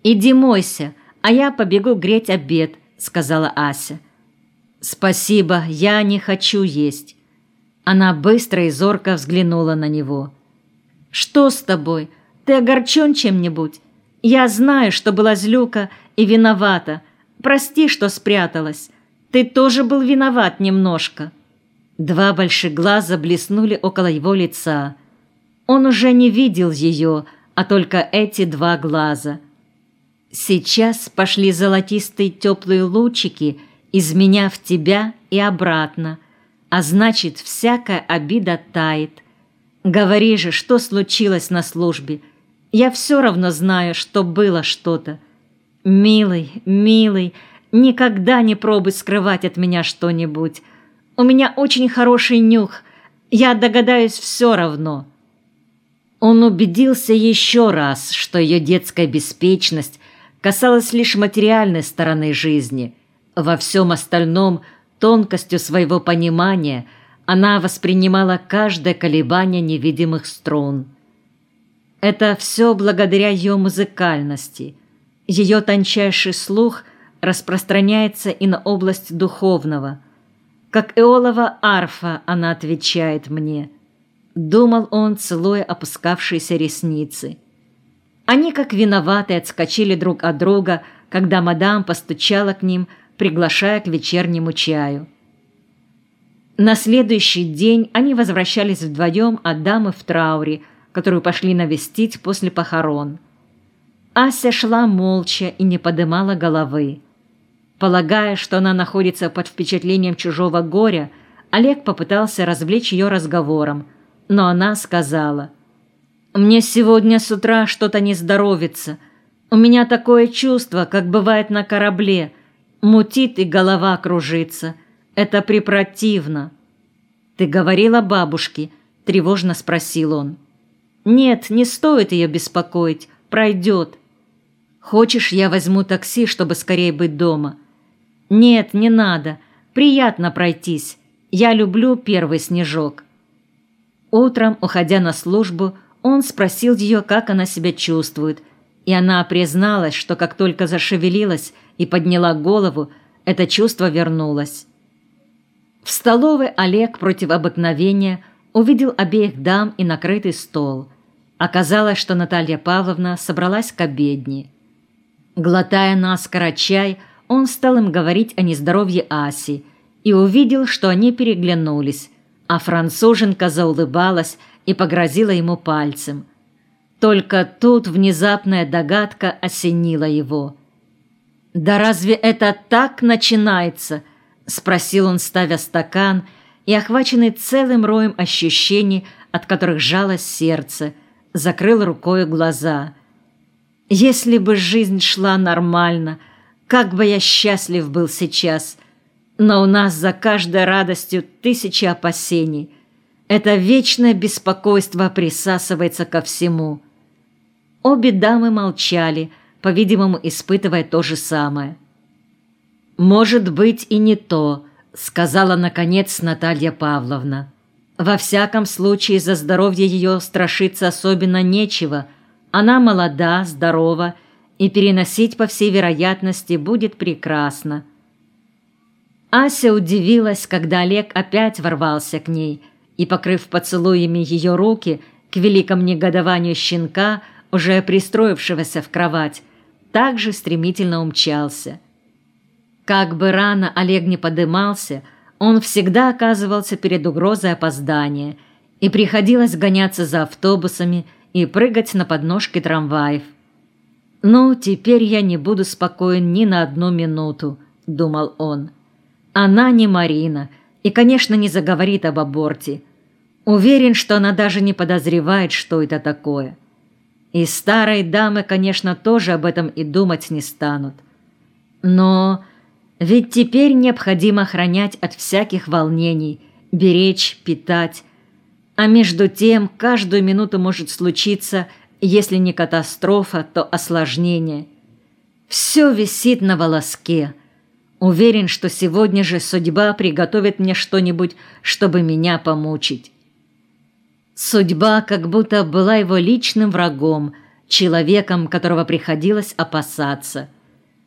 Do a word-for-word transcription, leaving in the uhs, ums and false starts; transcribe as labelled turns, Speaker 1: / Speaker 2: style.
Speaker 1: «Иди мойся, а я побегу греть обед», — сказала Ася. «Спасибо, я не хочу есть». Она быстро и зорко взглянула на него. «Что с тобой? Ты огорчен чем-нибудь? Я знаю, что была злюка и виновата. Прости, что спряталась. Ты тоже был виноват немножко». Два больших глаза блеснули около его лица. Он уже не видел ее, а только эти два глаза. Сейчас пошли золотистые теплые лучики из меня в тебя и обратно, а значит, всякая обида тает. Говори же, что случилось на службе. Я все равно знаю, что было что-то. Милый, милый, никогда не пробуй скрывать от меня что-нибудь. У меня очень хороший нюх, я догадаюсь все равно». Он убедился еще раз, что ее детская беспечность касалась лишь материальной стороны жизни. Во всем остальном, тонкостью своего понимания, она воспринимала каждое колебание невидимых струн. Это все благодаря ее музыкальности. Ее тончайший слух распространяется и на область духовного. Как эолова арфа она отвечает мне. Думал он, целуя опускавшиеся ресницы. Они, как виноватые, отскочили друг от друга, когда мадам постучала к ним, приглашая к вечернему чаю. На следующий день они возвращались вдвоем от дамы в трауре, которую пошли навестить после похорон. Ася шла молча и не подымала головы. Полагая, что она находится под впечатлением чужого горя, Олег попытался развлечь ее разговором, но она сказала: «Мне сегодня с утра что-то не здоровится. У меня такое чувство, как бывает на корабле. Мутит и голова кружится. Это препротивно». «Ты говорила бабушке?» – тревожно спросил он. «Нет, не стоит ее беспокоить. Пройдет». «Хочешь, я возьму такси, чтобы скорее быть дома?» «Нет, не надо. Приятно пройтись. Я люблю первый снежок». Утром, уходя на службу, он спросил ее, как она себя чувствует, и она призналась, что как только зашевелилась и подняла голову, это чувство вернулось. В столовой Олег против обыкновения увидел обеих дам и накрытый стол. Оказалось, что Наталья Павловна собралась к обедне. Глотая наскоро чай, он стал им говорить о нездоровье Аси и увидел, что они переглянулись, а француженка заулыбалась и погрозила ему пальцем. Только тут внезапная догадка осенила его. «Да разве это так начинается?» – спросил он, ставя стакан, и, охваченный целым роем ощущений, от которых сжалось сердце, закрыл рукой глаза. «Если бы жизнь шла нормально, как бы я счастлив был сейчас! Но у нас за каждой радостью тысячи опасений. Это вечное беспокойство присасывается ко всему». Обе дамы молчали, по-видимому, испытывая то же самое. «Может быть, и не то», — сказала, наконец, Наталья Павловна. «Во всяком случае, за здоровье ее страшиться особенно нечего. Она молода, здорова, и переносить, по всей вероятности, будет прекрасно». Ася удивилась, когда Олег опять ворвался к ней и, покрыв поцелуями ее руки, к великому негодованию щенка, уже пристроившегося в кровать, также стремительно умчался. Как бы рано Олег не подымался, он всегда оказывался перед угрозой опоздания, и приходилось гоняться за автобусами и прыгать на подножки трамваев. «Ну, теперь я не буду спокоен ни на одну минуту», — думал он. «Она не Марина и, конечно, не заговорит об аборте. Уверен, что она даже не подозревает, что это такое. И старые дамы, конечно, тоже об этом и думать не станут. Но ведь теперь необходимо охранять от всяких волнений, беречь, питать. А между тем каждую минуту может случиться, если не катастрофа, то осложнение. Все висит на волоске. Уверен, что сегодня же судьба приготовит мне что-нибудь, чтобы меня помучить». Судьба как будто была его личным врагом, человеком, которого приходилось опасаться.